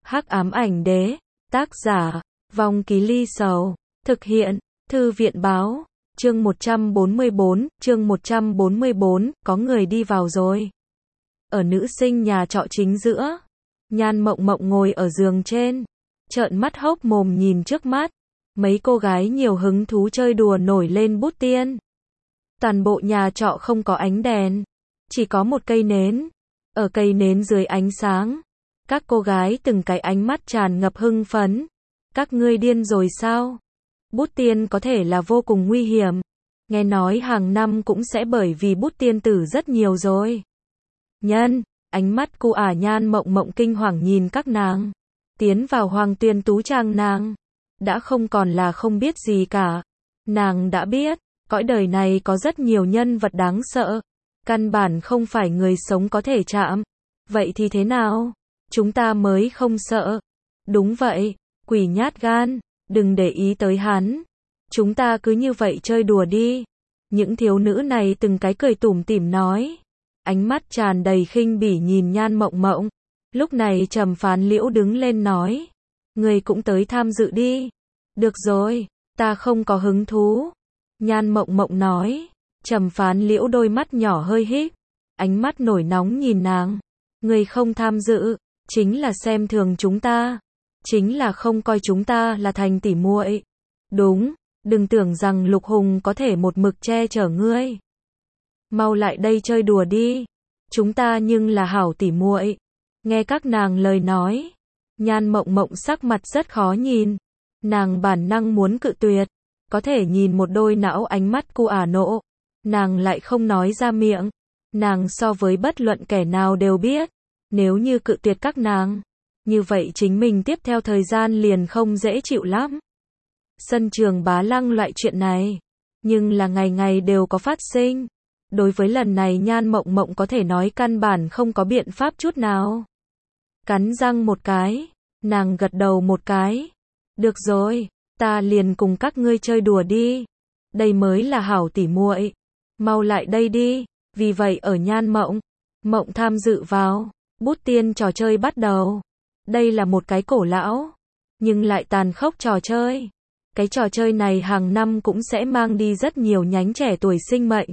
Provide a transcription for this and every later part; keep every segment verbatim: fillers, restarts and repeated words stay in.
Hắc ám ảnh đế, tác giả, Vong Ký Ly Sầu, thực hiện, Thư viện báo, chương một trăm bốn mươi bốn, chương một trăm bốn mươi bốn, có người đi vào rồi. Ở nữ sinh nhà trọ chính giữa, Nhan Mộng Mộng ngồi ở giường trên, trợn mắt hốc mồm nhìn trước mắt, mấy cô gái nhiều hứng thú chơi đùa nổi lên bút tiên. Toàn bộ nhà trọ không có ánh đèn, chỉ có một cây nến, ở cây nến dưới ánh sáng. Các cô gái từng cái ánh mắt tràn ngập hưng phấn. Các ngươi điên rồi sao? Bút tiên có thể là vô cùng nguy hiểm. Nghe nói hàng năm cũng sẽ bởi vì bút tiên tử rất nhiều rồi. Nhân, ánh mắt cu ả Nhan Mộng Mộng kinh hoàng nhìn các nàng. Tiến vào Hoàng Tuyên Tú Trang nàng. Đã không còn là không biết gì cả. Nàng đã biết, cõi đời này có rất nhiều nhân vật đáng sợ. Căn bản không phải người sống có thể chạm. Vậy thì thế nào? Chúng ta mới không sợ. Đúng vậy, quỷ nhát gan, đừng để ý tới hắn. Chúng ta cứ như vậy chơi đùa đi. Những thiếu nữ này từng cái cười tủm tỉm nói. Ánh mắt tràn đầy khinh bỉ nhìn Nhan Mộng Mộng. Lúc này Trầm Phán Liễu đứng lên nói. Người cũng tới tham dự đi. Được rồi, ta không có hứng thú. Nhan Mộng Mộng nói. Trầm Phán Liễu đôi mắt nhỏ hơi híp, ánh mắt nổi nóng nhìn nàng. Người không tham dự, chính là xem thường chúng ta, chính là không coi chúng ta là thành tỉ muội. Đúng, đừng tưởng rằng Lục Hùng có thể một mực che chở ngươi. Mau lại đây chơi đùa đi, chúng ta nhưng là hảo tỉ muội. Nghe các nàng lời nói, Nhan Mộng Mộng sắc mặt rất khó nhìn, nàng bản năng muốn cự tuyệt, có thể nhìn một đôi não ánh mắt cu ả nộ, nàng lại không nói ra miệng. Nàng so với bất luận kẻ nào đều biết, nếu như cự tuyệt các nàng, như vậy chính mình tiếp theo thời gian liền không dễ chịu lắm. Sân trường Bá Lăng loại chuyện này, nhưng là ngày ngày đều có phát sinh. Đối với lần này Nhan Mộng Mộng có thể nói căn bản không có biện pháp chút nào. Cắn răng một cái, nàng gật đầu một cái. Được rồi, ta liền cùng các ngươi chơi đùa đi. Đây mới là hảo tỉ muội. Mau lại đây đi. Vì vậy ở Nhan Mộng Mộng tham dự vào bút tiên trò chơi bắt đầu. Đây là một cái cổ lão, nhưng lại tàn khốc trò chơi. Cái trò chơi này hàng năm cũng sẽ mang đi rất nhiều nhánh trẻ tuổi sinh mệnh.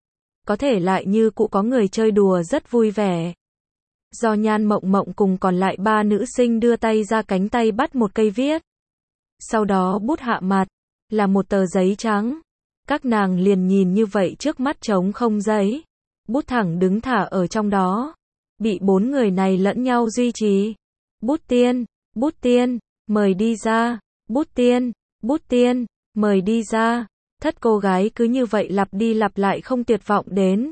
Có thể lại như cũ có người chơi đùa rất vui vẻ. Do Nhan Mộng Mộng cùng còn lại ba nữ sinh đưa tay ra cánh tay bắt một cây viết. Sau đó bút hạ mặt, là một tờ giấy trắng. Các nàng liền nhìn như vậy trước mắt trống không giấy. Bút thẳng đứng thả ở trong đó. Bị bốn người này lẫn nhau duy trì. Bút tiên, bút tiên, mời đi ra. Bút tiên, bút tiên, mời đi ra. Thất cô gái cứ như vậy lặp đi lặp lại không tuyệt vọng đến.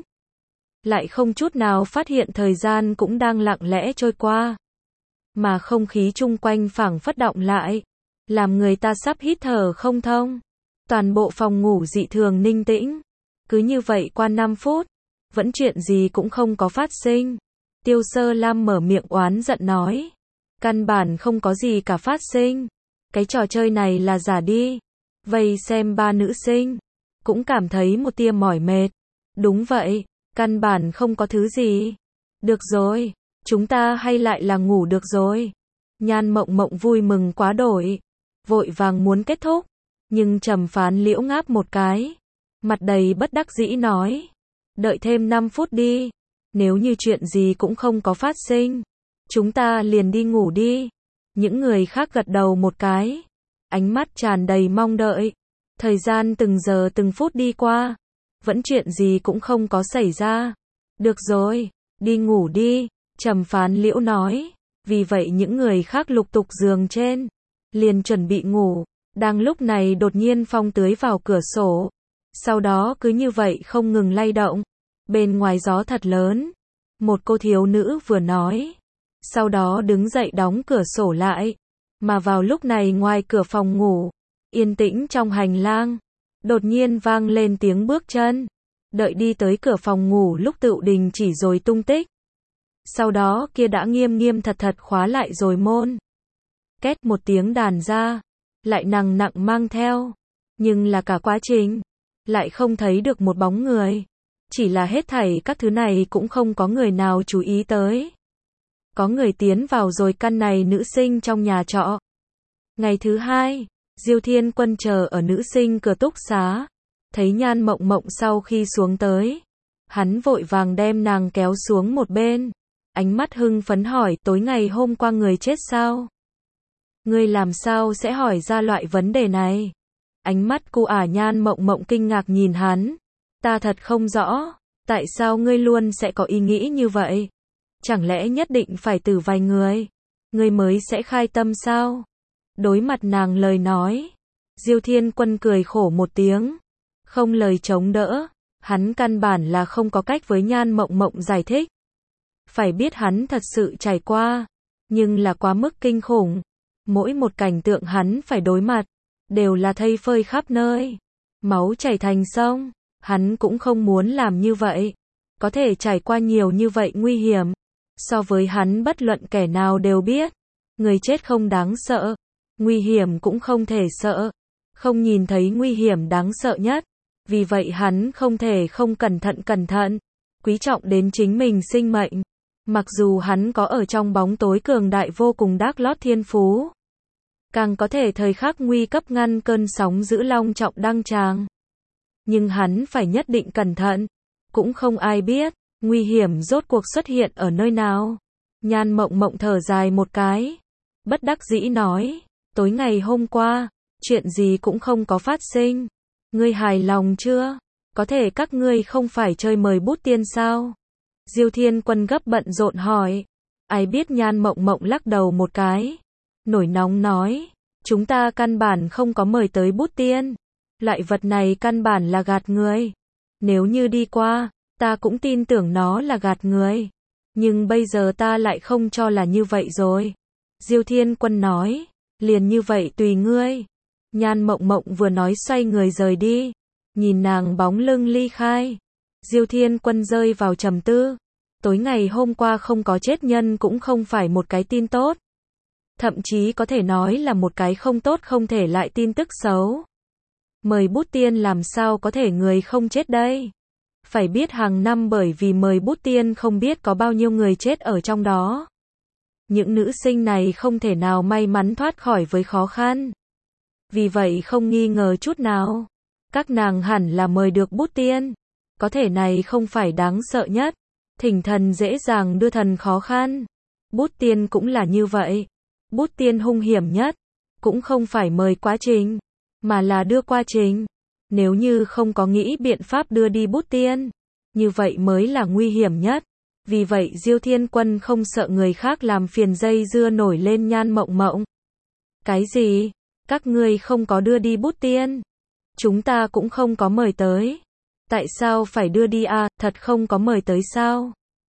Lại không chút nào phát hiện thời gian cũng đang lặng lẽ trôi qua. Mà không khí chung quanh phảng phất động lại. Làm người ta sắp hít thở không thông. Toàn bộ phòng ngủ dị thường ninh tĩnh. Cứ như vậy qua năm phút. Vẫn chuyện gì cũng không có phát sinh. Tiêu Sơ Lam mở miệng oán giận nói. Căn bản không có gì cả phát sinh. Cái trò chơi này là giả đi. Vây xem ba nữ sinh. Cũng cảm thấy một tia mỏi mệt. Đúng vậy. Căn bản không có thứ gì. Được rồi. Chúng ta hay lại là ngủ được rồi. Nhan Mộng Mộng vui mừng quá đổi. Vội vàng muốn kết thúc. Nhưng Trầm Phán Liễu ngáp một cái. Mặt đầy bất đắc dĩ nói. Đợi thêm năm phút đi. Nếu như chuyện gì cũng không có phát sinh, chúng ta liền đi ngủ đi. Những người khác gật đầu một cái. Ánh mắt tràn đầy mong đợi. Thời gian từng giờ từng phút đi qua. Vẫn chuyện gì cũng không có xảy ra. Được rồi, đi ngủ đi. Trầm Phán Liễu nói. Vì vậy những người khác lục tục giường trên. Liền chuẩn bị ngủ. Đang lúc này đột nhiên phong tưới vào cửa sổ. Sau đó cứ như vậy không ngừng lay động. Bên ngoài gió thật lớn. Một cô thiếu nữ vừa nói. Sau đó đứng dậy đóng cửa sổ lại. Mà vào lúc này ngoài cửa phòng ngủ, yên tĩnh trong hành lang, đột nhiên vang lên tiếng bước chân. Đợi đi tới cửa phòng ngủ lúc tựu đình chỉ rồi tung tích. Sau đó kia đã nghiêm nghiêm thật thật khóa lại rồi môn. Két một tiếng đàn ra. Lại nặng nặng mang theo. Nhưng là cả quá trình. Lại không thấy được một bóng người. Chỉ là hết thảy các thứ này cũng không có người nào chú ý tới. có người tiến vào rồi căn này nữ sinh trong nhà trọ. Ngày thứ hai, Diêu Thiên Quân chờ ở nữ sinh cửa túc xá, thấy Nhan Mộng Mộng sau khi xuống tới, hắn vội vàng đem nàng kéo xuống một bên, ánh mắt hưng phấn hỏi tối ngày hôm qua người chết sao? Ngươi làm sao sẽ hỏi ra loại vấn đề này? Ánh mắt cô ả Nhan Mộng Mộng kinh ngạc nhìn hắn, ta thật không rõ, tại sao ngươi luôn sẽ có ý nghĩ như vậy? Chẳng lẽ nhất định phải từ vài người, ngươi mới sẽ khai tâm sao? Đối mặt nàng lời nói, Diêu Thiên Quân cười khổ một tiếng, không lời chống đỡ, hắn căn bản là không có cách với Nhan Mộng Mộng giải thích. Phải biết hắn thật sự trải qua, nhưng là quá mức kinh khủng, mỗi một cảnh tượng hắn phải đối mặt, đều là thây phơi khắp nơi, máu chảy thành sông, hắn cũng không muốn làm như vậy, có thể trải qua nhiều như vậy nguy hiểm, so với hắn bất luận kẻ nào đều biết, người chết không đáng sợ, nguy hiểm cũng không thể sợ, không nhìn thấy nguy hiểm đáng sợ nhất, vì vậy hắn không thể không cẩn thận cẩn thận, quý trọng đến chính mình sinh mệnh, mặc dù hắn có ở trong bóng tối cường đại vô cùng Dark Lord thiên phú, càng có thể thời khắc nguy cấp ngăn cơn sóng dữ long trọng đăng tràng. Nhưng hắn phải nhất định cẩn thận, cũng không ai biết, nguy hiểm rốt cuộc xuất hiện ở nơi nào. Nhan Mộng Mộng thở dài một cái, bất đắc dĩ nói, tối ngày hôm qua, chuyện gì cũng không có phát sinh. Ngươi hài lòng chưa? Có thể các ngươi không phải chơi mời bút tiên sao? Diêu Thiên Quân gấp bận rộn hỏi. Ai biết Nhan Mộng Mộng lắc đầu một cái, nổi nóng nói, chúng ta căn bản không có mời tới bút tiên. Loại vật này căn bản là gạt người. Nếu như đi qua, ta cũng tin tưởng nó là gạt người. Nhưng bây giờ ta lại không cho là như vậy rồi. Diêu Thiên Quân nói, liền như vậy tùy ngươi. Nhan Mộng Mộng vừa nói xoay người rời đi, nhìn nàng bóng lưng ly khai. Diêu Thiên Quân rơi vào trầm tư. Tối ngày hôm qua không có chết nhân cũng không phải một cái tin tốt. Thậm chí có thể nói là một cái không tốt không thể lại tin tức xấu. Mời bút tiên làm sao có thể người không chết đây? Phải biết hàng năm bởi vì mời bút tiên không biết có bao nhiêu người chết ở trong đó. Những nữ sinh này không thể nào may mắn thoát khỏi với khó khăn. Vì vậy không nghi ngờ chút nào, các nàng hẳn là mời được bút tiên. Có thể này không phải đáng sợ nhất. Thỉnh thần dễ dàng đưa thần khó khăn. Bút tiên cũng là như vậy. Bút tiên hung hiểm nhất, cũng không phải mời quá trình, mà là đưa qua trình. Nếu như không có nghĩ biện pháp đưa đi bút tiên, như vậy mới là nguy hiểm nhất. Vì vậy Diêu Thiên Quân không sợ người khác làm phiền dây dưa nổi lên Nhan Mộng Mộng. Cái gì? Các ngươi không có đưa đi bút tiên? Chúng ta cũng không có mời tới. Tại sao phải đưa đi à, thật không có mời tới sao?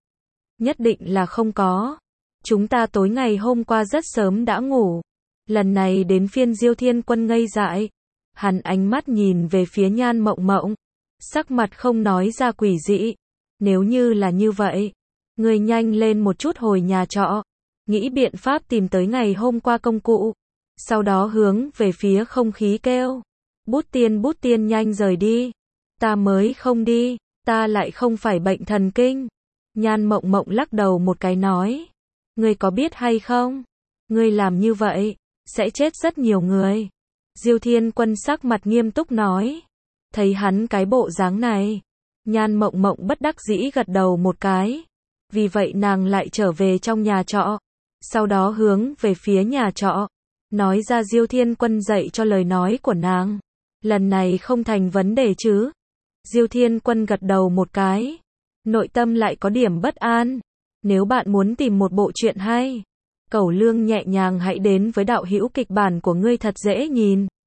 Nhất định là không có. Chúng ta tối ngày hôm qua rất sớm đã ngủ. Lần này đến phiên Diêu Thiên Quân ngây dại. Hắn ánh mắt nhìn về phía Nhan Mộng Mộng, sắc mặt không nói ra quỷ dị. Nếu như là như vậy, ngươi nhanh lên một chút hồi nhà trọ, nghĩ biện pháp tìm tới ngày hôm qua công cụ. Sau đó hướng về phía không khí kêu, bút tiên bút tiên nhanh rời đi. Ta mới không đi, ta lại không phải bệnh thần kinh. Nhan Mộng Mộng lắc đầu một cái nói, ngươi có biết hay không? Ngươi làm như vậy, sẽ chết rất nhiều người. Diêu Thiên Quân sắc mặt nghiêm túc nói, thấy hắn cái bộ dáng này, Nhan Mộng Mộng bất đắc dĩ gật đầu một cái. Vì vậy nàng lại trở về trong nhà trọ, sau đó hướng về phía nhà trọ, nói ra Diêu Thiên Quân dạy cho lời nói của nàng. Lần này không thành vấn đề chứ? Diêu Thiên Quân gật đầu một cái, nội tâm lại có điểm bất an. Nếu bạn muốn tìm một bộ truyện hay, Cẩu Lương nhẹ nhàng hãy đến với đạo hữu kịch bản của ngươi thật dễ nhìn.